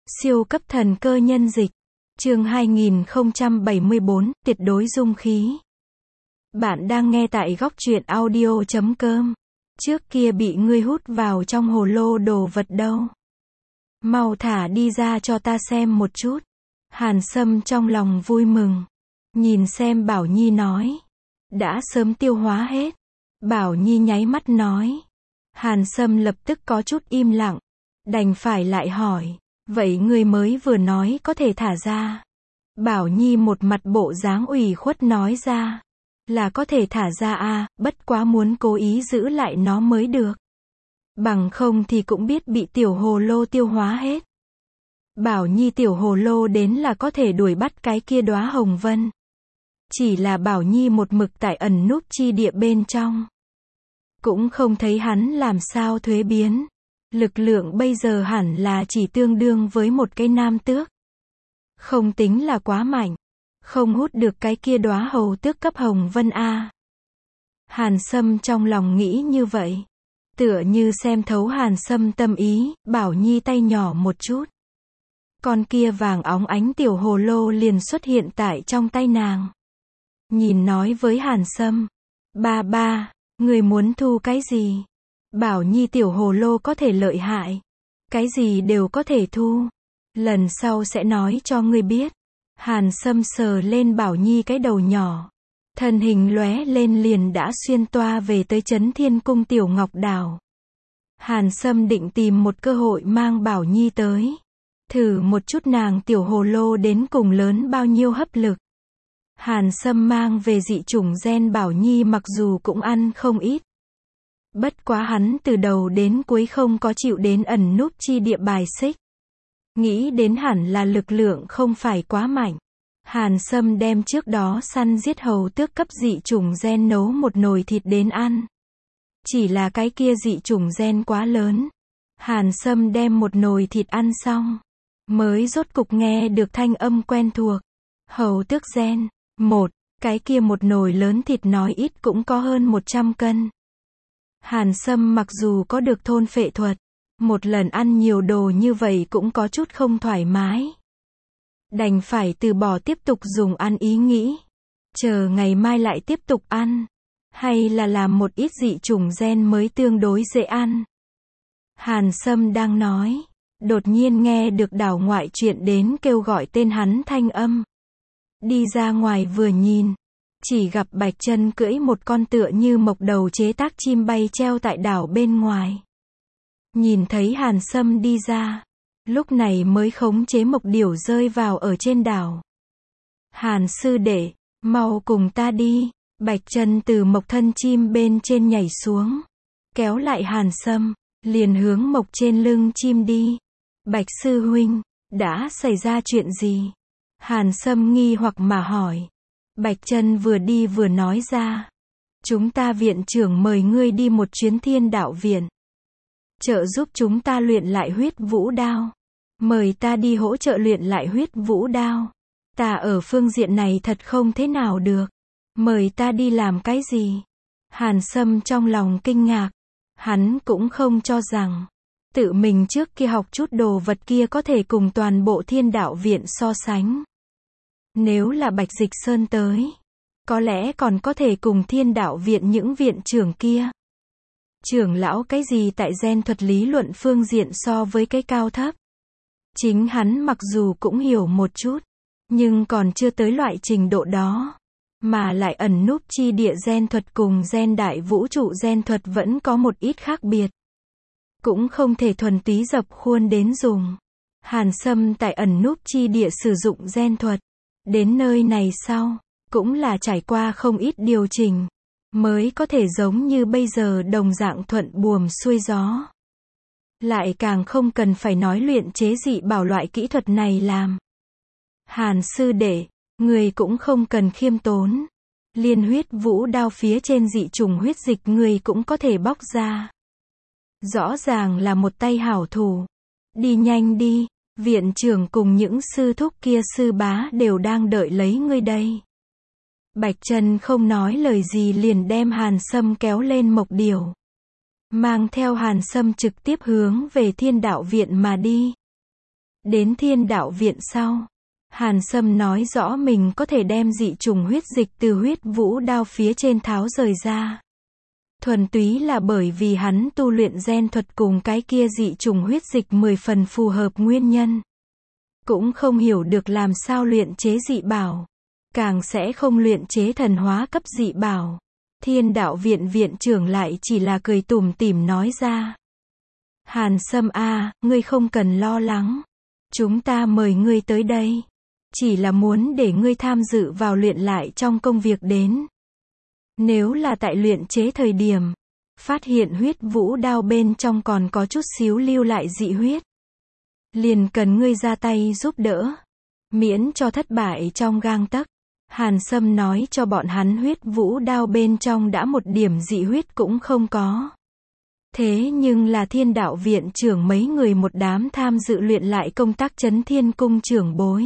Siêu cấp thần cơ nhân dịch. Chương 2074, tuyệt đối dung khí. Bạn đang nghe tại góc truyện audio.com. Trước kia bị ngươi hút vào trong hồ lô đồ vật đâu. Mau thả đi ra cho ta xem một chút. Hàn Sâm trong lòng vui mừng. Nhìn xem Bảo Nhi nói. Đã sớm tiêu hóa hết. Bảo Nhi nháy mắt nói. Hàn Sâm lập tức có chút im lặng. Đành phải lại hỏi. Vậy ngươi mới vừa nói có thể thả ra. Bảo Nhi một mặt bộ dáng ủy khuất nói ra. Là có thể thả ra à, bất quá muốn cố ý giữ lại nó mới được. Bằng không thì cũng biết bị tiểu hồ lô tiêu hóa hết. Bảo Nhi tiểu hồ lô đến là có thể đuổi bắt cái kia đóa hồng vân. Chỉ là Bảo Nhi một mực tại ẩn núp chi địa bên trong. Cũng không thấy hắn làm sao thuế biến. Lực lượng bây giờ hẳn là chỉ tương đương với một cái nam tước. Không tính là quá mạnh. Không hút được cái kia đóa hầu tước cấp hồng vân a. Hàn Sâm trong lòng nghĩ như vậy. Tựa như xem thấu Hàn Sâm tâm ý, Bảo Nhi tay nhỏ một chút. Con kia vàng óng ánh tiểu hồ lô liền xuất hiện tại trong tay nàng. Nhìn nói với Hàn Sâm. Ba, người muốn thu cái gì? Bảo Nhi tiểu hồ lô có thể lợi hại. Cái gì đều có thể thu. Lần sau sẽ nói cho ngươi biết. Hàn Sâm sờ lên Bảo Nhi cái đầu nhỏ. Thân hình lóe lên liền đã xuyên toa về tới Chấn Thiên Cung Tiểu Ngọc Đảo. Hàn Sâm định tìm một cơ hội mang Bảo Nhi tới. Thử một chút nàng tiểu hồ lô đến cùng lớn bao nhiêu hấp lực. Hàn Sâm mang về dị chủng gen Bảo Nhi mặc dù cũng ăn không ít. Bất quá hắn từ đầu đến cuối không có chịu đến ẩn núp chi địa bài xích. Nghĩ đến hẳn là lực lượng không phải quá mạnh. Hàn Sâm đem trước đó săn giết hầu tước cấp dị chủng gen nấu một nồi thịt đến ăn. Chỉ là cái kia dị chủng gen quá lớn. Hàn Sâm đem một nồi thịt ăn xong. Mới rốt cục nghe được thanh âm quen thuộc. Hầu tước gen. Cái kia một nồi lớn thịt nói ít cũng có hơn 100 cân. Hàn Sâm mặc dù có được thôn phệ thuật. Một lần ăn nhiều đồ như vậy cũng có chút không thoải mái. Đành phải từ bỏ tiếp tục dùng ăn ý nghĩ. Chờ ngày mai lại tiếp tục ăn. Hay là làm một ít dị chủng gen mới tương đối dễ ăn. Hàn Sâm đang nói. Đột nhiên nghe được đảo ngoại chuyện đến kêu gọi tên hắn thanh âm. Đi ra ngoài vừa nhìn. Chỉ gặp Bạch Chân cưỡi một con tựa như mộc đầu chế tác chim bay treo tại đảo bên ngoài. Nhìn thấy Hàn Sâm đi ra. Lúc này mới khống chế mộc điểu rơi vào ở trên đảo. Hàn sư đệ, mau cùng ta đi. Bạch Chân từ mộc thân chim bên trên nhảy xuống. Kéo lại Hàn Sâm, liền hướng mộc trên lưng chim đi. Bạch sư huynh, đã xảy ra chuyện gì? Hàn Sâm nghi hoặc mà hỏi. Bạch Chân vừa đi vừa nói ra. Chúng ta viện trưởng mời ngươi đi một chuyến Thiên Đạo Viện. Trợ giúp chúng ta luyện lại huyết vũ đao. Mời ta đi hỗ trợ luyện lại huyết vũ đao. Ta ở phương diện này thật không thế nào được. Mời ta đi làm cái gì? Hàn Sâm trong lòng kinh ngạc. Hắn cũng không cho rằng tự mình trước kia học chút đồ vật kia có thể cùng toàn bộ Thiên Đạo Viện so sánh. Nếu là Bạch Dịch Sơn tới, có lẽ còn có thể cùng Thiên Đạo Viện những viện trưởng kia. Trưởng lão cái gì tại gen thuật lý luận phương diện so với cái cao thấp. Chính hắn mặc dù cũng hiểu một chút, nhưng còn chưa tới loại trình độ đó. Mà lại ẩn núp chi địa gen thuật cùng gen đại vũ trụ gen thuật vẫn có một ít khác biệt. Cũng không thể thuần túy dập khuôn đến dùng. Hàn Sâm tại ẩn núp chi địa sử dụng gen thuật. Đến nơi này sau, cũng là trải qua không ít điều chỉnh. Mới có thể giống như bây giờ đồng dạng thuận buồm xuôi gió. Lại càng không cần phải nói luyện chế dị bảo loại kỹ thuật này làm. Hàn sư đệ, người cũng không cần khiêm tốn. Liên huyết vũ đao phía trên dị trùng huyết dịch người cũng có thể bóc ra. Rõ ràng là một tay hảo thủ. Đi nhanh đi, viện trưởng cùng những sư thúc kia sư bá đều đang đợi lấy ngươi đây. Bạch Chân không nói lời gì liền đem Hàn Sâm kéo lên mộc điểu. Mang theo Hàn Sâm trực tiếp hướng về Thiên Đạo Viện mà đi. Đến Thiên Đạo Viện sau, Hàn Sâm nói rõ mình có thể đem dị trùng huyết dịch từ huyết vũ đao phía trên tháo rời ra. Thuần túy là bởi vì hắn tu luyện gen thuật cùng cái kia dị trùng huyết dịch 10 phần phù hợp nguyên nhân. Cũng không hiểu được làm sao luyện chế dị bảo. Càng sẽ không luyện chế thần hóa cấp dị bảo. Thiên Đạo Viện viện trưởng lại chỉ là cười tủm tỉm nói ra. Hàn Sâm a, ngươi không cần lo lắng. Chúng ta mời ngươi tới đây. Chỉ là muốn để ngươi tham dự vào luyện lại trong công việc đến. Nếu là tại luyện chế thời điểm, phát hiện huyết vũ đao bên trong còn có chút xíu lưu lại dị huyết. Liền cần ngươi ra tay giúp đỡ. Miễn cho thất bại trong gang tấc. Hàn Sâm nói cho bọn hắn huyết vũ đao bên trong đã một điểm dị huyết cũng không có. Thế nhưng là Thiên Đạo Viện trưởng mấy người một đám tham dự luyện lại công tác Chấn Thiên Cung trưởng bối.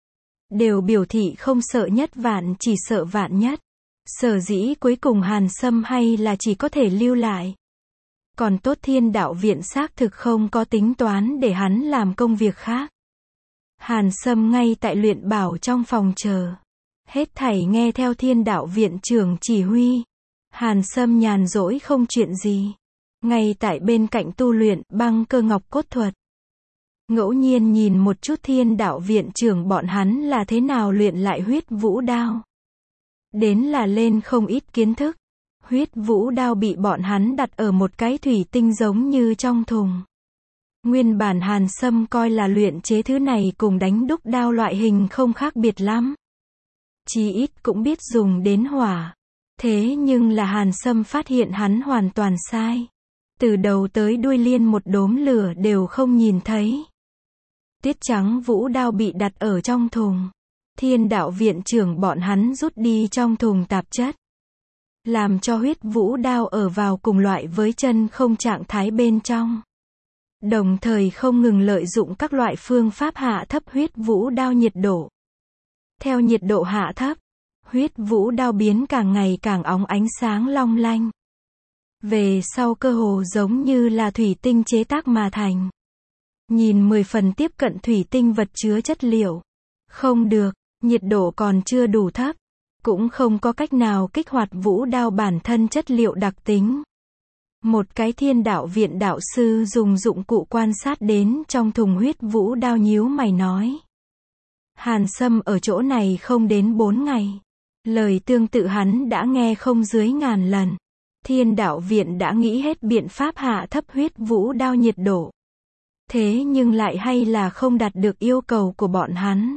Đều biểu thị không sợ nhất vạn chỉ sợ vạn nhất. Sở dĩ cuối cùng Hàn Sâm hay là chỉ có thể lưu lại. Còn tốt Thiên Đạo Viện xác thực không có tính toán để hắn làm công việc khác. Hàn Sâm ngay tại luyện bảo trong phòng chờ. Hết thảy nghe theo Thiên Đạo Viện trưởng chỉ huy. Hàn Sâm nhàn rỗi không chuyện gì. Ngay tại bên cạnh tu luyện băng cơ ngọc cốt thuật. Ngẫu nhiên nhìn một chút Thiên Đạo Viện trưởng bọn hắn là thế nào luyện lại huyết vũ đao. Đến là lên không ít kiến thức. Huyết vũ đao bị bọn hắn đặt ở một cái thủy tinh giống như trong thùng. Nguyên bản Hàn Sâm coi là luyện chế thứ này cùng đánh đúc đao loại hình không khác biệt lắm. Chí ít cũng biết dùng đến hỏa. Thế nhưng là Hàn Sâm phát hiện hắn hoàn toàn sai. Từ đầu tới đuôi liên một đốm lửa đều không nhìn thấy. Tiết trắng vũ đao bị đặt ở trong thùng. Thiên Đạo Viện trưởng bọn hắn rút đi trong thùng tạp chất. Làm cho huyết vũ đao ở vào cùng loại với chân không trạng thái bên trong. Đồng thời không ngừng lợi dụng các loại phương pháp hạ thấp huyết vũ đao nhiệt độ. Theo nhiệt độ hạ thấp, huyết vũ đao biến càng ngày càng óng ánh sáng long lanh. Về sau cơ hồ giống như là thủy tinh chế tác mà thành. Nhìn 10 phần tiếp cận thủy tinh vật chứa chất liệu. Không được, nhiệt độ còn chưa đủ thấp. Cũng không có cách nào kích hoạt vũ đao bản thân chất liệu đặc tính. Một cái Thiên Đạo Viện đạo sư dùng dụng cụ quan sát đến trong thùng huyết vũ đao nhíu mày nói. Hàn Sâm ở chỗ này không đến 4 ngày. Lời tương tự hắn đã nghe không dưới ngàn lần. Thiên Đạo Viện đã nghĩ hết biện pháp hạ thấp huyết vũ đao nhiệt độ. Thế nhưng lại hay là không đạt được yêu cầu của bọn hắn.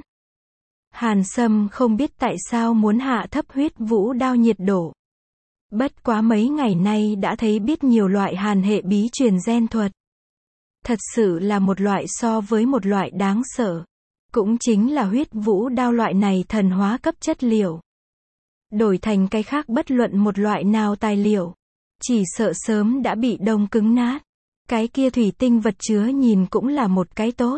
Hàn Sâm không biết tại sao muốn hạ thấp huyết vũ đao nhiệt độ. Bất quá mấy ngày nay đã thấy biết nhiều loại hàn hệ bí truyền gen thuật. Thật sự là một loại so với một loại đáng sợ. Cũng chính là huyết vũ đao loại này thần hóa cấp chất liệu. Đổi thành cái khác bất luận một loại nào tài liệu. Chỉ sợ sớm đã bị đông cứng nát. Cái kia thủy tinh vật chứa nhìn cũng là một cái tốt.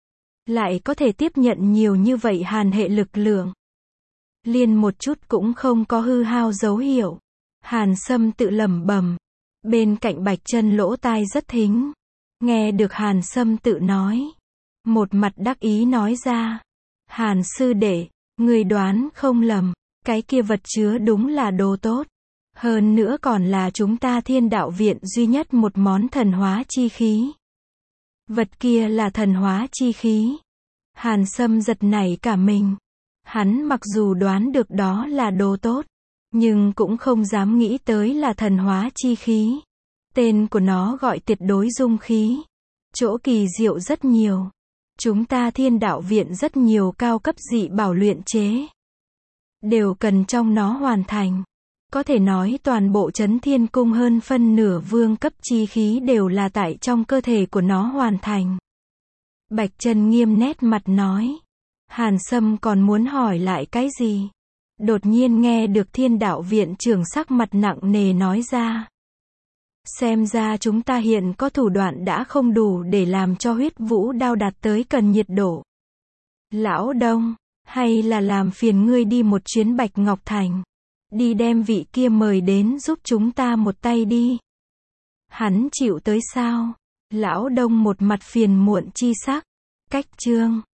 Lại có thể tiếp nhận nhiều như vậy hàn hệ lực lượng. Liên một chút cũng không có hư hao dấu hiệu. Hàn Sâm tự lẩm bẩm. Bên cạnh Bạch Chân lỗ tai rất thính. Nghe được Hàn Sâm tự nói. Một mặt đắc ý nói ra. Hàn sư đệ, người đoán không lầm. Cái kia vật chứa đúng là đồ tốt. Hơn nữa còn là chúng ta Thiên Đạo Viện duy nhất một món thần hóa chi khí. Vật kia là thần hóa chi khí. Hàn Sâm giật nảy cả mình. Hắn mặc dù đoán được đó là đồ tốt, nhưng cũng không dám nghĩ tới là thần hóa chi khí. Tên của nó gọi tuyệt đối dung khí. Chỗ kỳ diệu rất nhiều. Chúng ta Thiên Đạo Viện rất nhiều cao cấp dị bảo luyện chế. Đều cần trong nó hoàn thành. Có thể nói toàn bộ Chấn Thiên Cung hơn phân nửa vương cấp chi khí đều là tại trong cơ thể của nó hoàn thành. Bạch Chân nghiêm nét mặt nói. Hàn Sâm còn muốn hỏi lại cái gì? Đột nhiên nghe được Thiên Đạo Viện trưởng sắc mặt nặng nề nói ra. Xem ra chúng ta hiện có thủ đoạn đã không đủ để làm cho huyết vũ đao đạt tới cần nhiệt độ. Lão Đông, hay là làm phiền ngươi đi một chuyến Bạch Ngọc Thành. Đi đem vị kia mời đến giúp chúng ta một tay đi. Hắn chịu tới sao? Lão Đông một mặt phiền muộn chi sắc. Cách chương